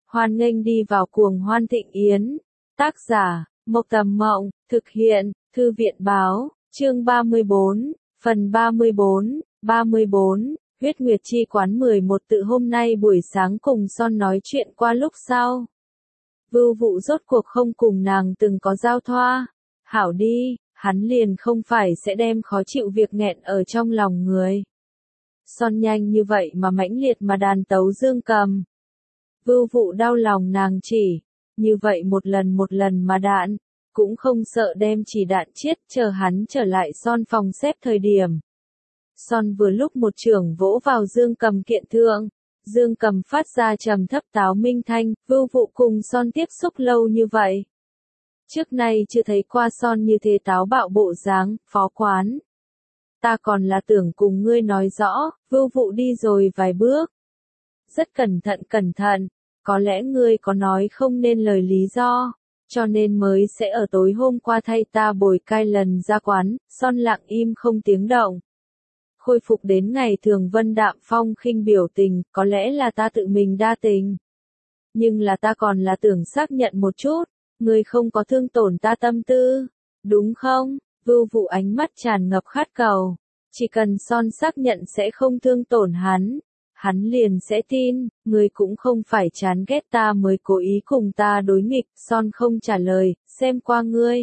Hoan nghênh đi vào cuồng hoan thịnh yến. Tác giả, Mộc Tầm Mộng, thực hiện, Thư viện báo, chương 34, phần 34, huyết nguyệt chi quán 11 tự hôm nay buổi sáng cùng Son nói chuyện qua lúc sau. Vưu Vụ rốt cuộc không cùng nàng từng có giao thoa. Hảo đi, hắn liền không phải sẽ đem khó chịu việc nghẹn ở trong lòng người. Son nhanh như vậy mà mãnh liệt mà đàn tấu dương cầm. Vưu Vụ đau lòng nàng chỉ, như vậy một lần mà đạn, cũng không sợ đem chỉ đạn chiết chờ hắn trở lại Son phòng xếp thời điểm. Son vừa lúc một chưởng vỗ vào dương cầm kiện thượng, dương cầm phát ra trầm thấp táo minh thanh. Vưu Vụ cùng Son tiếp xúc lâu như vậy, trước nay chưa thấy qua Son như thế táo bạo bộ dáng. Phó quán, ta còn là tưởng cùng ngươi nói rõ. Vưu Vụ đi rồi vài bước, rất cẩn thận, có lẽ ngươi có nói không nên lời lý do, cho nên mới sẽ ở tối hôm qua thay ta bồi cai lần ra quán. Son lặng im không tiếng động, khôi phục đến ngày thường vân đạm phong khinh biểu tình. Có lẽ là ta tự mình đa tình, nhưng là ta còn là tưởng xác nhận một chút, ngươi không có thương tổn ta tâm tư, đúng không? Vưu Vụ ánh mắt tràn ngập khát cầu, chỉ cần Son xác nhận sẽ không thương tổn hắn liền sẽ tin. Ngươi cũng không phải chán ghét ta mới cố ý cùng ta đối nghịch. Son không trả lời, xem qua ngươi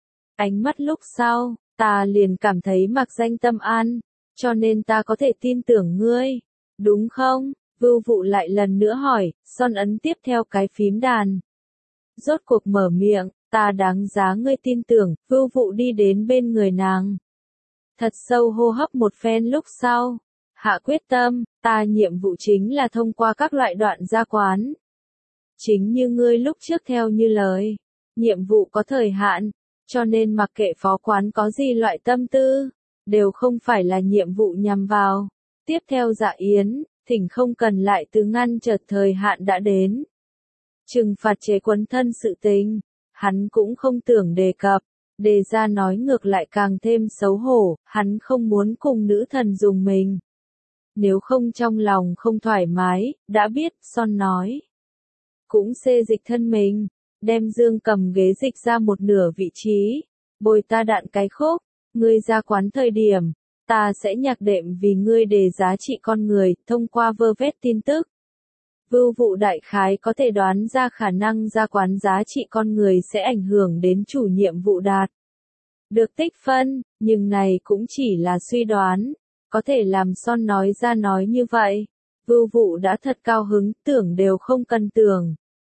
ánh mắt lúc sau, ta liền cảm thấy mặc danh tâm an, cho nên ta có thể tin tưởng ngươi, đúng không? Vưu Vụ lại lần nữa hỏi. Son ấn tiếp theo cái phím đàn, rốt cuộc mở miệng, ta đáng giá ngươi tin tưởng. Vưu Vụ đi đến bên người nàng, thật sâu hô hấp một phen lúc sau, hạ quyết tâm, ta nhiệm vụ chính là thông qua các loại đoạn ra quán. Chính như ngươi lúc trước theo như lời, nhiệm vụ có thời hạn, cho nên mặc kệ phó quán có gì loại tâm tư, đều không phải là nhiệm vụ nhằm vào. Tiếp theo dạ yến, thỉnh không cần lại từ ngăn chợt thời hạn đã đến. Trừng phạt chế quấn thân sự tình, hắn cũng không tưởng đề cập, đề ra nói ngược lại càng thêm xấu hổ. Hắn không muốn cùng nữ thần dùng mình, nếu không trong lòng không thoải mái. Đã biết, Son nói. Cũng xê dịch thân mình, đem dương cầm ghế dịch ra một nửa vị trí, bồi ta đạn cái khúc. Ngươi ra quán thời điểm, ta sẽ nhạc đệm vì ngươi đề giá trị con người, thông qua vơ vét tin tức. Vưu Vụ đại khái có thể đoán ra khả năng ra quán giá trị con người sẽ ảnh hưởng đến chủ nhiệm vụ đạt được tích phân, nhưng này cũng chỉ là suy đoán. Có thể làm Son nói ra nói như vậy, Vưu Vụ đã thật cao hứng, tưởng đều không cần tưởng.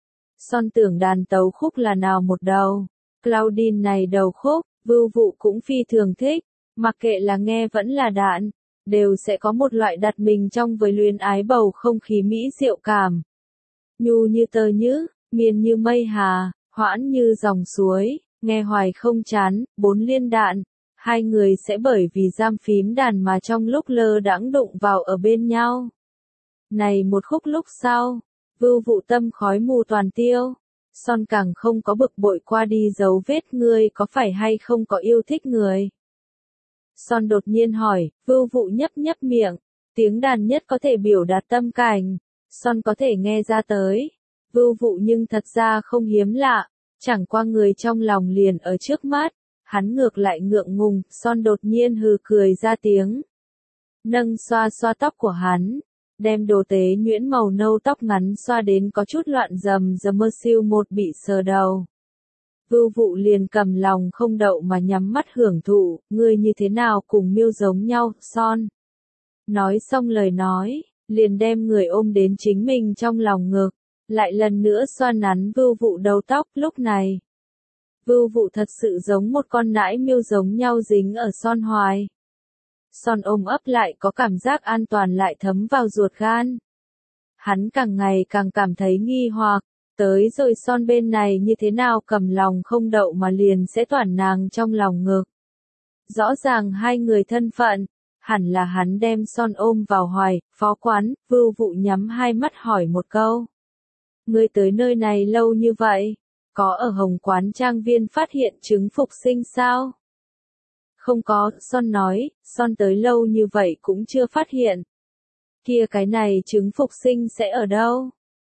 Son tưởng đàn tấu khúc là nào một đầu, Claudine này đầu khúc, Vưu Vụ cũng phi thường thích, mặc kệ là nghe vẫn là đạn, đều sẽ có một loại đặt mình trong với luyến ái bầu không khí mỹ diệu cảm. Nhu như tơ nhứ, miên như mây hà, hoãn như dòng suối, nghe hoài không chán. 4 liên đạn, hai người sẽ bởi vì giam phím đàn mà trong lúc lơ đãng đụng vào ở bên nhau. Này một khúc lúc sau, Vưu Vụ tâm khói mù toàn tiêu. Son càng không có bực bội qua đi dấu vết. Ngươi có phải hay không có yêu thích người? Son đột nhiên hỏi. Vưu Vụ nhấp miệng, tiếng đàn nhất có thể biểu đạt tâm cảnh, Son có thể nghe ra tới. Vưu Vụ nhưng thật ra không hiếm lạ, chẳng qua người trong lòng liền ở trước mắt. Hắn ngược lại ngượng ngùng. Son đột nhiên hừ cười ra tiếng, nâng xoa tóc của hắn, đem đồ tế nhuyễn màu nâu tóc ngắn xoa đến có chút loạn rầm mơ siêu một bị sờ đầu. Vưu Vụ liền cầm lòng không đậu mà nhắm mắt hưởng thụ. Ngươi như thế nào cùng Miêu giống nhau, Son? Nói xong lời nói, liền đem người ôm đến chính mình trong lòng ngực, lại lần nữa xoa nắn Vưu Vụ đầu tóc. Lúc này, Vưu Vụ thật sự giống một con nãi miêu giống nhau dính ở Son hoài. Son ôm ấp lại có cảm giác an toàn lại thấm vào ruột gan. Hắn càng ngày càng cảm thấy nghi hoặc, tới rồi Son bên này như thế nào cầm lòng không đậu mà liền sẽ toàn nàng trong lòng ngực. Rõ ràng hai người thân phận, hẳn là hắn đem Son ôm vào hoài. Phó quán, Vưu Vụ nhắm hai mắt hỏi một câu. Ngươi tới nơi này lâu như vậy, có ở Hồng Quán Trang Viên phát hiện chứng phục sinh sao? Không có, Son nói. Son tới lâu như vậy cũng chưa phát hiện. Kia cái này chứng phục sinh sẽ ở đâu?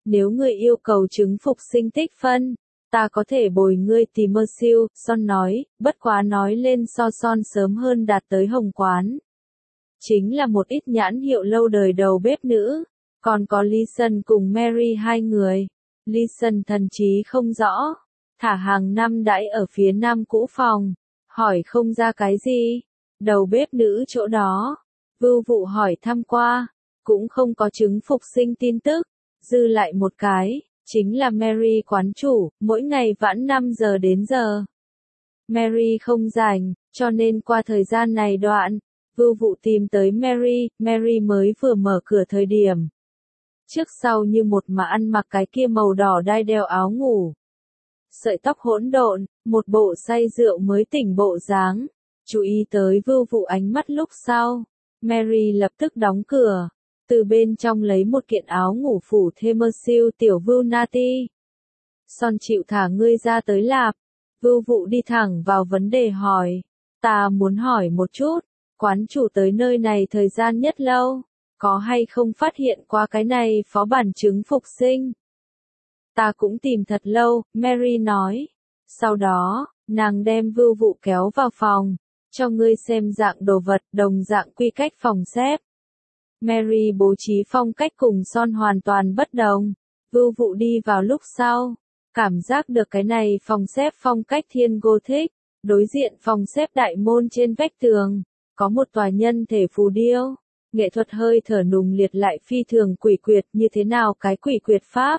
Nếu ngươi yêu cầu chứng phục sinh tích phân, ta có thể bồi ngươi tìm mơ siêu, Son nói, bất quá nói lên so Son sớm hơn đạt tới Hồng quán. Chính là một ít nhãn hiệu lâu đời đầu bếp nữ, còn có Leeson cùng Mary hai người. Leeson thần trí không rõ, thả hàng năm đãi ở phía nam cũ phòng, hỏi không ra cái gì. Đầu bếp nữ chỗ đó, Vưu Vụ hỏi thăm qua, cũng không có chứng phục sinh tin tức, dư lại một cái, chính là Mary quán chủ, mỗi ngày vãn 5 giờ đến giờ. Mary không rảnh, cho nên qua thời gian này đoạn, Vưu Vụ tìm tới Mary, Mary mới vừa mở cửa thời điểm. Trước sau như một mà ăn mặc cái kia màu đỏ đai đeo áo ngủ. Sợi tóc hỗn độn, một bộ say rượu mới tỉnh bộ dáng. Chú ý tới Vưu Vụ ánh mắt lúc sau. Mary lập tức đóng cửa. Từ bên trong lấy một kiện áo ngủ phủ thêm mơ siêu tiểu Vưu Nati. Son chịu thả ngươi ra tới lạp. Vưu Vụ đi thẳng vào vấn đề hỏi. Ta muốn hỏi một chút, quán chủ tới nơi này thời gian nhất lâu, có hay không phát hiện qua cái này phó bản chứng phục sinh? Ta cũng tìm thật lâu, Mary nói. Sau đó, nàng đem Vưu Vụ kéo vào phòng, cho ngươi xem dạng đồ vật đồng dạng quy cách phòng xếp. Mary bố trí phong cách cùng Son hoàn toàn bất đồng. Vưu Vụ đi vào lúc sau, cảm giác được cái này phòng xếp phong cách thiên Gothic, đối diện phòng xếp đại môn trên vách tường, có một tòa nhân thể phù điêu, nghệ thuật hơi thở nùng liệt lại phi thường quỷ quyệt, như thế nào cái quỷ quyệt pháp?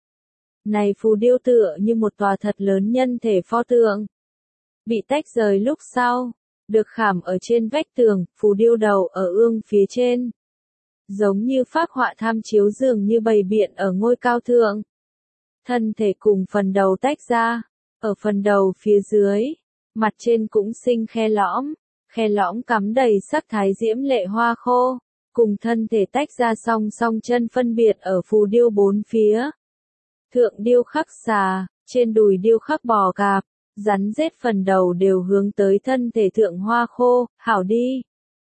Này phù điêu tựa như một tòa thật lớn nhân thể pho tượng, bị tách rời lúc sau, được khảm ở trên vách tường, phù điêu đầu ở ương phía trên. Giống như phác họa tham chiếu dường như bày biện ở ngôi cao thượng. Thân thể cùng phần đầu tách ra, ở phần đầu phía dưới, mặt trên cũng sinh khe lõm cắm đầy sắc thái diễm lệ hoa khô, cùng thân thể tách ra song song chân phân biệt ở phù điêu bốn phía. Thượng điêu khắc xà, trên đùi điêu khắc bò cạp, rắn rết phần đầu đều hướng tới thân thể thượng hoa khô, hảo đi.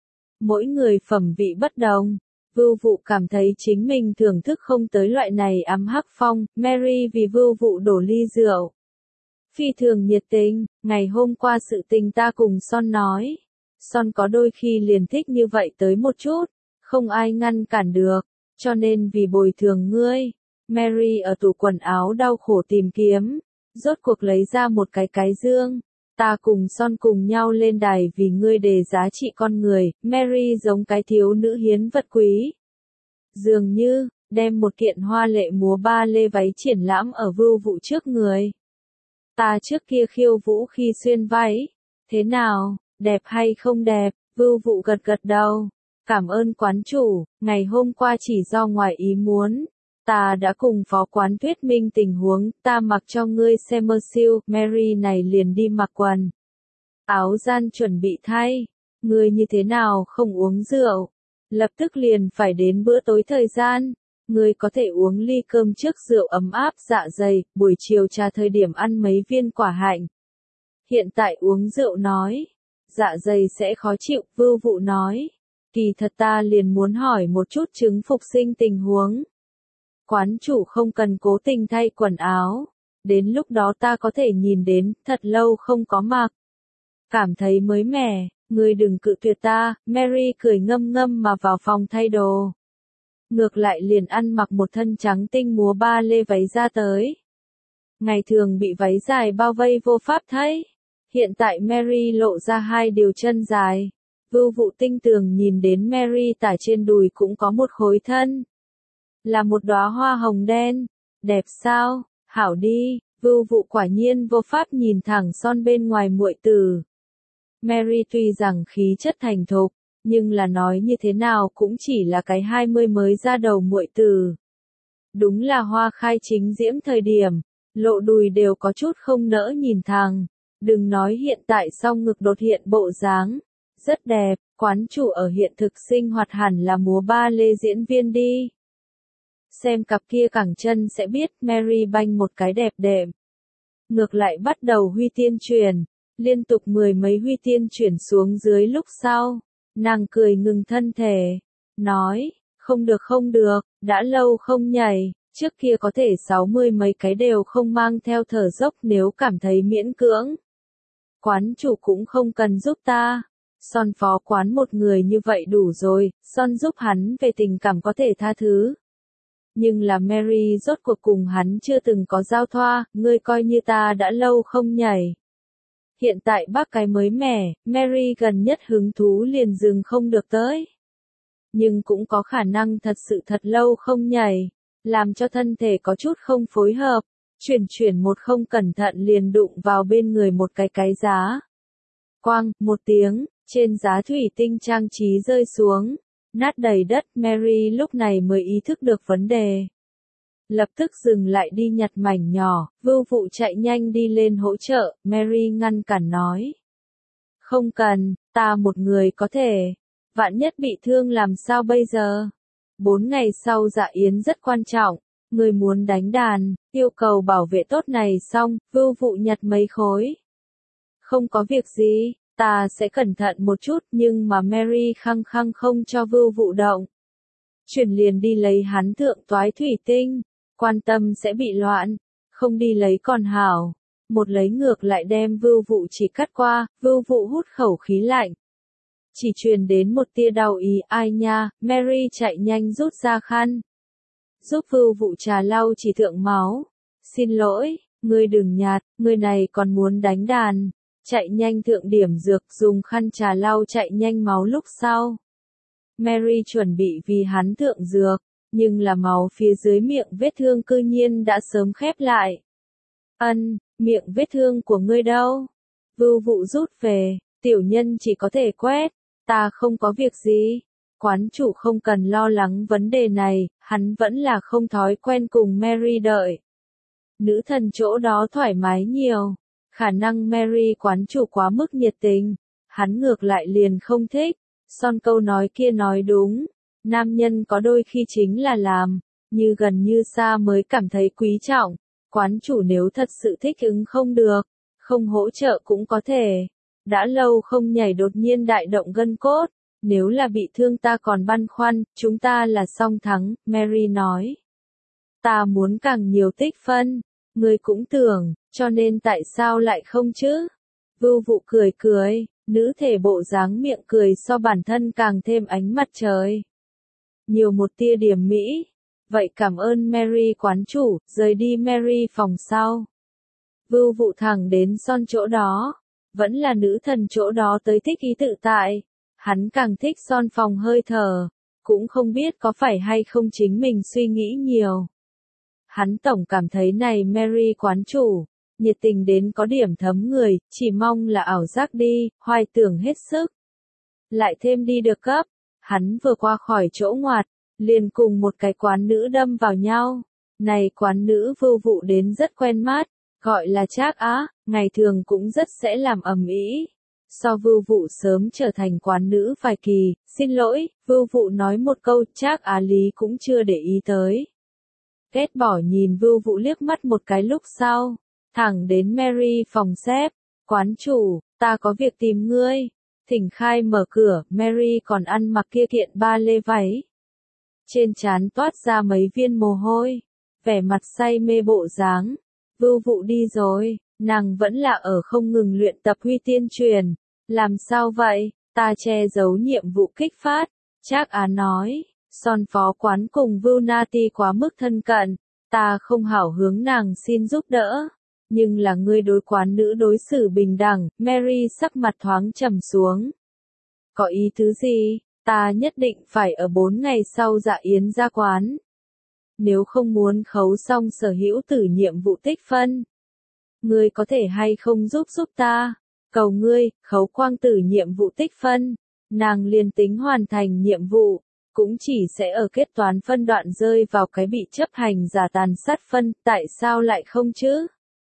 Mỗi người phẩm vị bất đồng. Vưu Vụ cảm thấy chính mình thưởng thức không tới loại này ấm hắc phong, Mary vì Vưu Vụ đổ ly rượu. Phi thường nhiệt tình, ngày hôm qua sự tình ta cùng Son nói. Son có đôi khi liền thích như vậy tới một chút, không ai ngăn cản được, cho nên vì bồi thường ngươi. Mary ở tủ quần áo đau khổ tìm kiếm, rốt cuộc lấy ra một cái dương. Ta cùng Son cùng nhau lên đài vì ngươi đề giá trị con người, Mary giống cái thiếu nữ hiến vật quý. Dường như, đem một kiện hoa lệ múa ba lê váy triển lãm ở Vưu Vụ trước người. Ta trước kia khiêu vũ khi xuyên váy, thế nào, đẹp hay không đẹp? Vưu Vụ gật gật đầu. Cảm ơn quán chủ, ngày hôm qua chỉ do ngoài ý muốn. Ta đã cùng phó quán thuyết minh tình huống, ta mặc cho ngươi xem mơ siêu, Mary này liền đi mặc quần. Áo gian chuẩn bị thay, ngươi như thế nào không uống rượu, lập tức liền phải đến bữa tối thời gian, ngươi có thể uống ly cơm trước rượu ấm áp dạ dày, buổi chiều trà thời điểm ăn mấy viên quả hạnh. Hiện tại uống rượu nói, dạ dày sẽ khó chịu, Vưu Vụ nói, kỳ thật ta liền muốn hỏi một chút chứng phục sinh tình huống. Quán chủ không cần cố tình thay quần áo, đến lúc đó ta có thể nhìn đến, thật lâu không có mặc. Cảm thấy mới mẻ, ngươi đừng cự tuyệt ta, Mary cười ngâm ngâm mà vào phòng thay đồ. Ngược lại liền ăn mặc một thân trắng tinh múa ba lê váy ra tới. Ngày thường bị váy dài bao vây vô pháp thấy. Hiện tại Mary lộ ra hai điều chân dài. Vưu Vụ tinh tường nhìn đến Mary tả trên đùi cũng có một khối thân. Là một đóa hoa hồng đen. Đẹp sao? Hảo đi. Vưu Vụ quả nhiên vô pháp nhìn thẳng Son bên ngoài muội tử. Mary tuy rằng khí chất thành thục, nhưng là nói như thế nào cũng chỉ là cái 20 mới ra đầu muội tử. Đúng là hoa khai chính diễm thời điểm, lộ đùi đều có chút không nỡ nhìn thẳng. Đừng nói hiện tại song ngực đột hiện bộ dáng. Rất đẹp, quán chủ ở hiện thực sinh hoạt hẳn là múa ba lê diễn viên đi. Xem cặp kia cẳng chân sẽ biết Mary banh một cái đẹp đệm. Ngược lại bắt đầu huy tiên chuyển, liên tục 10 mấy huy tiên chuyển xuống dưới lúc sau. Nàng cười ngừng thân thể, nói, không được, đã lâu không nhảy, Trước kia có thể 60 mấy cái đều không mang theo thở dốc nếu cảm thấy miễn cưỡng. Quán chủ cũng không cần giúp ta. Son phó quán một người như vậy đủ rồi, Son giúp hắn về tình cảm có thể tha thứ. Nhưng là Mary rốt cuộc cùng hắn chưa từng có giao thoa, ngươi coi như ta đã lâu không nhảy. Hiện tại bác cái mới mẻ, Mary gần nhất hứng thú liền dừng không được tới. Nhưng cũng có khả năng thật sự thật lâu không nhảy, làm cho thân thể có chút không phối hợp, chuyển một không cẩn thận liền đụng vào bên người một cái giá. Quang, một tiếng, trên giá thủy tinh trang trí rơi xuống, nát đầy đất. Mary lúc này mới ý thức được vấn đề. Lập tức dừng lại đi nhặt mảnh nhỏ, Vưu Vụ chạy nhanh đi lên hỗ trợ, Mary ngăn cản nói. Không cần, ta một người có thể. Vạn nhất bị thương làm sao bây giờ? 4 ngày sau dạ yến rất quan trọng, người muốn đánh đàn, yêu cầu bảo vệ tốt này xong, Vưu Vụ nhặt mấy khối. Không có việc gì, ta sẽ cẩn thận một chút, nhưng mà Mary khăng khăng không cho Vưu Vụ động. Chuyển liền đi lấy hắn thượng toái thủy tinh, quan tâm sẽ bị loạn, không đi lấy còn hảo. Một lấy ngược lại đem Vưu Vụ chỉ cắt qua, Vưu Vụ hút khẩu khí lạnh. Chỉ truyền đến một tia đau ý, ai nha, Mary chạy nhanh rút ra khăn. Giúp Vưu Vụ trà lau chỉ thượng máu. Xin lỗi, ngươi đừng nhạt, ngươi này còn muốn đánh đàn. Chạy nhanh thượng điểm dược, dùng khăn trà lau chạy nhanh máu lúc sau. Mary chuẩn bị vì hắn thượng dược, nhưng là máu phía dưới miệng vết thương cư nhiên đã sớm khép lại. Miệng vết thương của ngươi đâu? Vưu Vụ rút về, tiểu nhân chỉ có thể quét, ta không có việc gì. Quán chủ không cần lo lắng vấn đề này, hắn vẫn là không thói quen cùng Mary đợi. Nữ thần chỗ đó thoải mái nhiều, khả năng Mary quán chủ quá mức nhiệt tình, hắn ngược lại liền không thích. Son câu nói kia nói đúng, nam nhân có đôi khi chính là làm, như gần như xa mới cảm thấy quý trọng. Quán chủ nếu thật sự thích ứng không được, không hỗ trợ cũng có thể. Đã lâu không nhảy đột nhiên đại động gân cốt, nếu là bị thương ta còn băn khoăn, chúng ta là song thắng, Mary nói. Ta muốn càng nhiều tích phân, ngươi cũng tưởng, cho nên tại sao lại không chứ? Vưu Vụ cười cười, nữ thể bộ dáng miệng cười so bản thân càng thêm ánh mặt trời. Nhiều một tia điểm mỹ. Vậy cảm ơn Mary quán chủ, rời đi Mary phòng sau. Vưu Vụ thẳng đến Son chỗ đó, vẫn là nữ thần chỗ đó tới thích ý tự tại. Hắn càng thích Son phòng hơi thở, cũng không biết có phải hay không chính mình suy nghĩ nhiều. Hắn tổng cảm thấy này Mary quán chủ, nhiệt tình đến có điểm thấm người, chỉ mong là ảo giác đi, hoài tưởng hết sức. Lại thêm đi được cấp, hắn vừa qua khỏi chỗ ngoặt, liền cùng một cái quán nữ đâm vào nhau. Này quán nữ Vưu Vụ đến rất quen mắt, gọi là Trác Á, ngày thường cũng rất sẽ làm ầm ĩ. So Vưu Vụ sớm trở thành quán nữ vài kỳ, xin lỗi, Vưu Vụ nói một câu, Trác Á lý cũng chưa để ý tới. Ghét bỏ nhìn Vưu Vụ liếc mắt một cái lúc sau, thẳng đến Mary phòng xếp, quán chủ, ta có việc tìm ngươi. Thỉnh khai mở cửa, Mary còn ăn mặc kia kiện ba lê váy. Trên trán toát ra mấy viên mồ hôi, vẻ mặt say mê bộ dáng. Vưu Vụ đi rồi, nàng vẫn là ở không ngừng luyện tập huy tiên truyền. Làm sao vậy, ta che giấu nhiệm vụ kích phát. Trác Á nói, Son phó quán cùng Vưu Nati quá mức thân cận, ta không hảo hướng nàng xin giúp đỡ. Nhưng là ngươi đối quán nữ đối xử bình đẳng, Mary sắc mặt thoáng trầm xuống. Có ý tứ gì, ta nhất định phải ở 4 ngày sau dạ yến ra quán. Nếu không muốn khấu xong sở hữu tử nhiệm vụ tích phân. Ngươi có thể hay không giúp ta? Cầu ngươi, khấu quang tử nhiệm vụ tích phân. Nàng liền tính hoàn thành nhiệm vụ, cũng chỉ sẽ ở kết toán phân đoạn rơi vào cái bị chấp hành giả tàn sát phân, tại sao lại không chứ?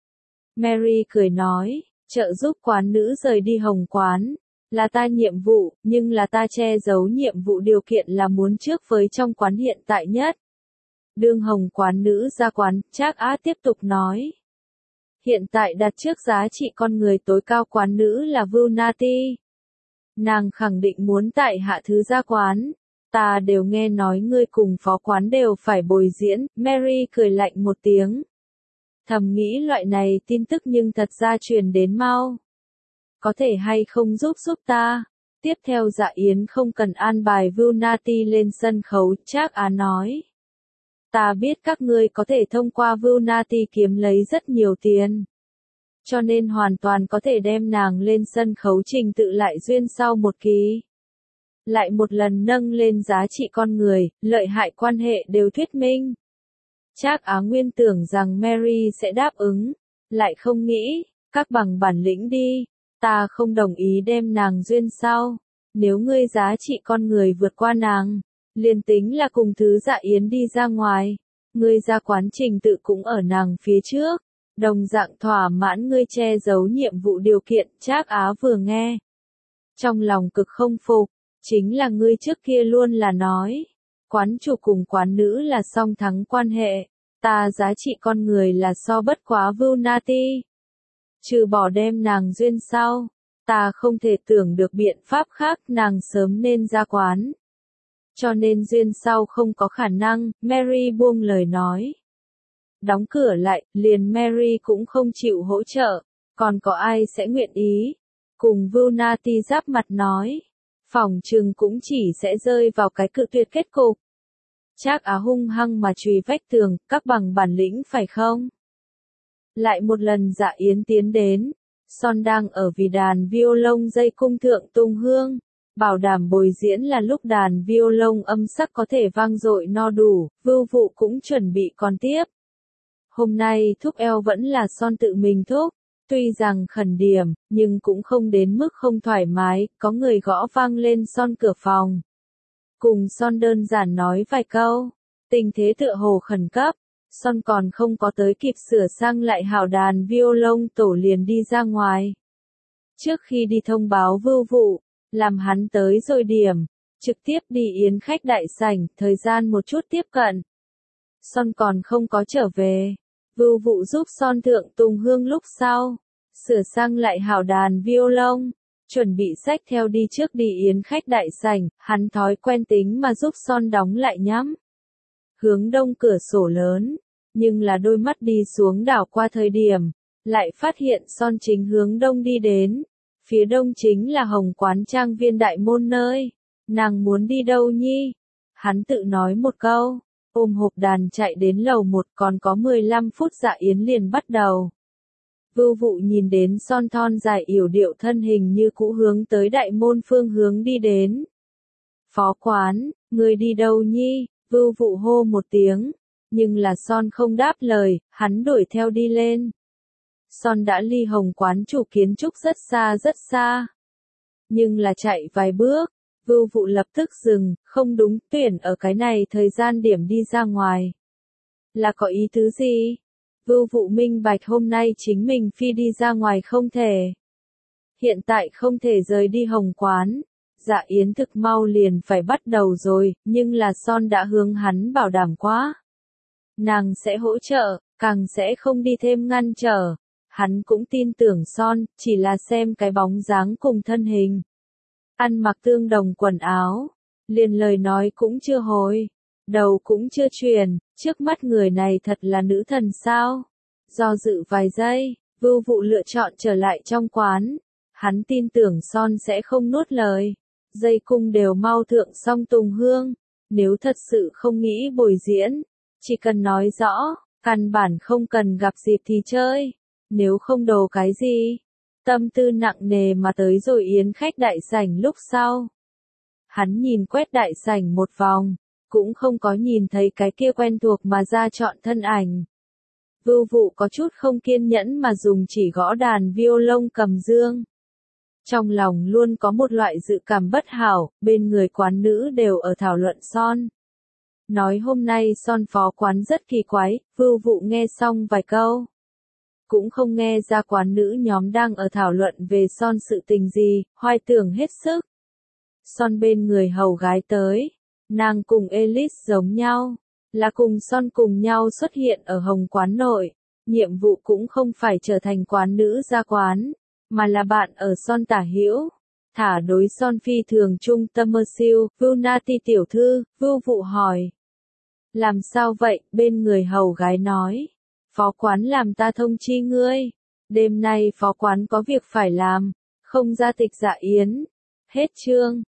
Mary cười nói, trợ giúp quán nữ rời đi hồng quán, là ta nhiệm vụ, nhưng là ta che giấu nhiệm vụ điều kiện là muốn trước với trong quán hiện tại nhất. Đương hồng quán nữ ra quán, Trác Á tiếp tục nói. Hiện tại đặt trước giá trị con người tối cao quán nữ là Vưu Nati. Nàng khẳng định muốn tại hạ thứ ra quán, Ta đều nghe nói ngươi cùng phó quán đều phải bồi diễn, Mary cười lạnh một tiếng. Thầm nghĩ loại này tin tức nhưng thật ra truyền đến mau. Có thể hay không giúp ta? Tiếp theo Dạ Yến không cần an bài Vulnati lên sân khấu, Trác Á nói. Ta biết các ngươi có thể thông qua Vulnati kiếm lấy rất nhiều tiền. Cho nên hoàn toàn có thể đem nàng lên sân khấu trình tự lại duyên sau một kỳ. Lại một lần nâng lên giá trị con người, lợi hại quan hệ đều thuyết minh. Trác Á nguyên tưởng rằng Mary sẽ đáp ứng, lại không nghĩ, các bằng bản lĩnh đi, ta không đồng ý đem nàng duyên sau. Nếu ngươi giá trị con người vượt qua nàng, liền tính là cùng thứ Dạ Yến đi ra ngoài, ngươi ra quán trình tự cũng ở nàng phía trước, đồng dạng thỏa mãn ngươi che giấu nhiệm vụ điều kiện. Trác Á vừa nghe, trong lòng cực không phục, chính là ngươi trước kia luôn là nói, quán chủ cùng quán nữ là song thắng quan hệ, ta giá trị con người là so bất quá Vulnati. Trừ bỏ đem nàng duyên sau, ta không thể tưởng được biện pháp khác, nàng sớm nên ra quán. Cho nên duyên sau không có khả năng, Mary buông lời nói. Đóng cửa lại, liền Mary cũng không chịu hỗ trợ, còn có ai sẽ nguyện ý? Cùng Vulnati giáp mặt nói, phỏng chừng cũng chỉ sẽ rơi vào cái cự tuyệt kết cục. Trác Á hung hăng mà chùy vách tường, các bằng bản lĩnh phải không? Lại một lần Dạ Yến tiến đến, Son đang ở vì đàn violon dây cung thượng tung hương, bảo đảm bồi diễn là lúc đàn violon âm sắc có thể vang dội no đủ, Vưu Vụ cũng chuẩn bị còn tiếp. Hôm nay thúc eo vẫn là Son tự mình thúc, tuy rằng khẩn điểm, nhưng cũng không đến mức không thoải mái, có người gõ vang lên Son cửa phòng. Cùng Son đơn giản nói vài câu, tình thế tựa hồ khẩn cấp. Son còn không có tới kịp sửa sang lại hảo đàn violon tổ liền đi ra ngoài. Trước khi đi thông báo Vưu Vụ, làm hắn tới rồi điểm, trực tiếp đi yến khách đại sảnh, thời gian một chút tiếp cận. Son còn không có trở về, Vưu Vụ giúp Son thượng tùng hương lúc sau, sửa sang lại hảo đàn violon, chuẩn bị xách theo đi trước đi yến khách đại sảnh, hắn thói quen tính mà giúp Son đóng lại nhắm. Hướng đông cửa sổ lớn, nhưng là đôi mắt đi xuống đảo qua thời điểm, lại phát hiện Son chính hướng đông đi đến, phía đông chính là Hồng Quán Trang Viên đại môn nơi, nàng muốn đi đâu nhi? Hắn tự nói một câu, ôm hộp đàn chạy đến lầu 1, còn có 15 phút Dạ Yến liền bắt đầu. Vưu Vụ nhìn đến Son thon dài yểu điệu thân hình như cũ hướng tới đại môn phương hướng đi đến. Phó quán, người đi đâu nhi? Vưu Vụ hô một tiếng, nhưng là Son không đáp lời, hắn đuổi theo đi lên. Son đã ly Hồng Quán chủ kiến trúc rất xa. Nhưng là chạy vài bước, Vưu Vụ lập tức dừng, không đúng, tuyển ở cái này thời gian điểm đi ra ngoài. Là có ý tứ gì? Vưu Vụ minh bạch hôm nay chính mình phi đi ra ngoài không thể. Hiện tại không thể rời đi Hồng Quán. Dạ Yến thực mau liền phải bắt đầu rồi, nhưng là Son đã hướng hắn bảo đảm quá. Nàng sẽ hỗ trợ, càng sẽ không đi thêm ngăn trở. Hắn cũng tin tưởng Son, chỉ là xem cái bóng dáng cùng thân hình. Ăn mặc tương đồng quần áo, liền lời nói cũng chưa hồi, đầu cũng chưa chuyển, trước mắt người này thật là nữ thần sao? Do dự vài giây, Vưu Vụ lựa chọn trở lại trong quán. Hắn tin tưởng Son sẽ không nuốt lời. Dây cung đều mau thượng xong tùng hương, nếu thật sự không nghĩ bồi diễn, chỉ cần nói rõ, căn bản không cần gặp dịp thì chơi, nếu không đồ cái gì. Tâm tư nặng nề mà tới rồi yến khách đại sảnh lúc sau. Hắn nhìn quét đại sảnh một vòng, cũng không có nhìn thấy cái kia quen thuộc mà ra chọn thân ảnh. Vưu Vụ có chút không kiên nhẫn mà dùng chỉ gõ đàn violon cầm dương. Trong lòng luôn có một loại dự cảm bất hảo, bên người quán nữ đều ở thảo luận Son. Nói hôm nay Son phó quán rất kỳ quái, Vưu Vụ nghe xong vài câu. Cũng không nghe ra quán nữ nhóm đang ở thảo luận về Son sự tình gì, hoài tưởng hết sức. Son bên người hầu gái tới, nàng cùng Elise giống nhau, là cùng Son cùng nhau xuất hiện ở Hồng Quán nội, nhiệm vụ cũng không phải trở thành quán nữ ra quán, mà là bạn ở Son tả hữu, thả đối son phi thường trung tâm mơ siêu, Vưu Nati tiểu thư, Vưu Vụ hỏi. Làm sao vậy, bên người hầu gái nói. Phó quán làm ta thông chi ngươi. Đêm nay phó quán có việc phải làm, không ra tịch dạ yến. Hết chương.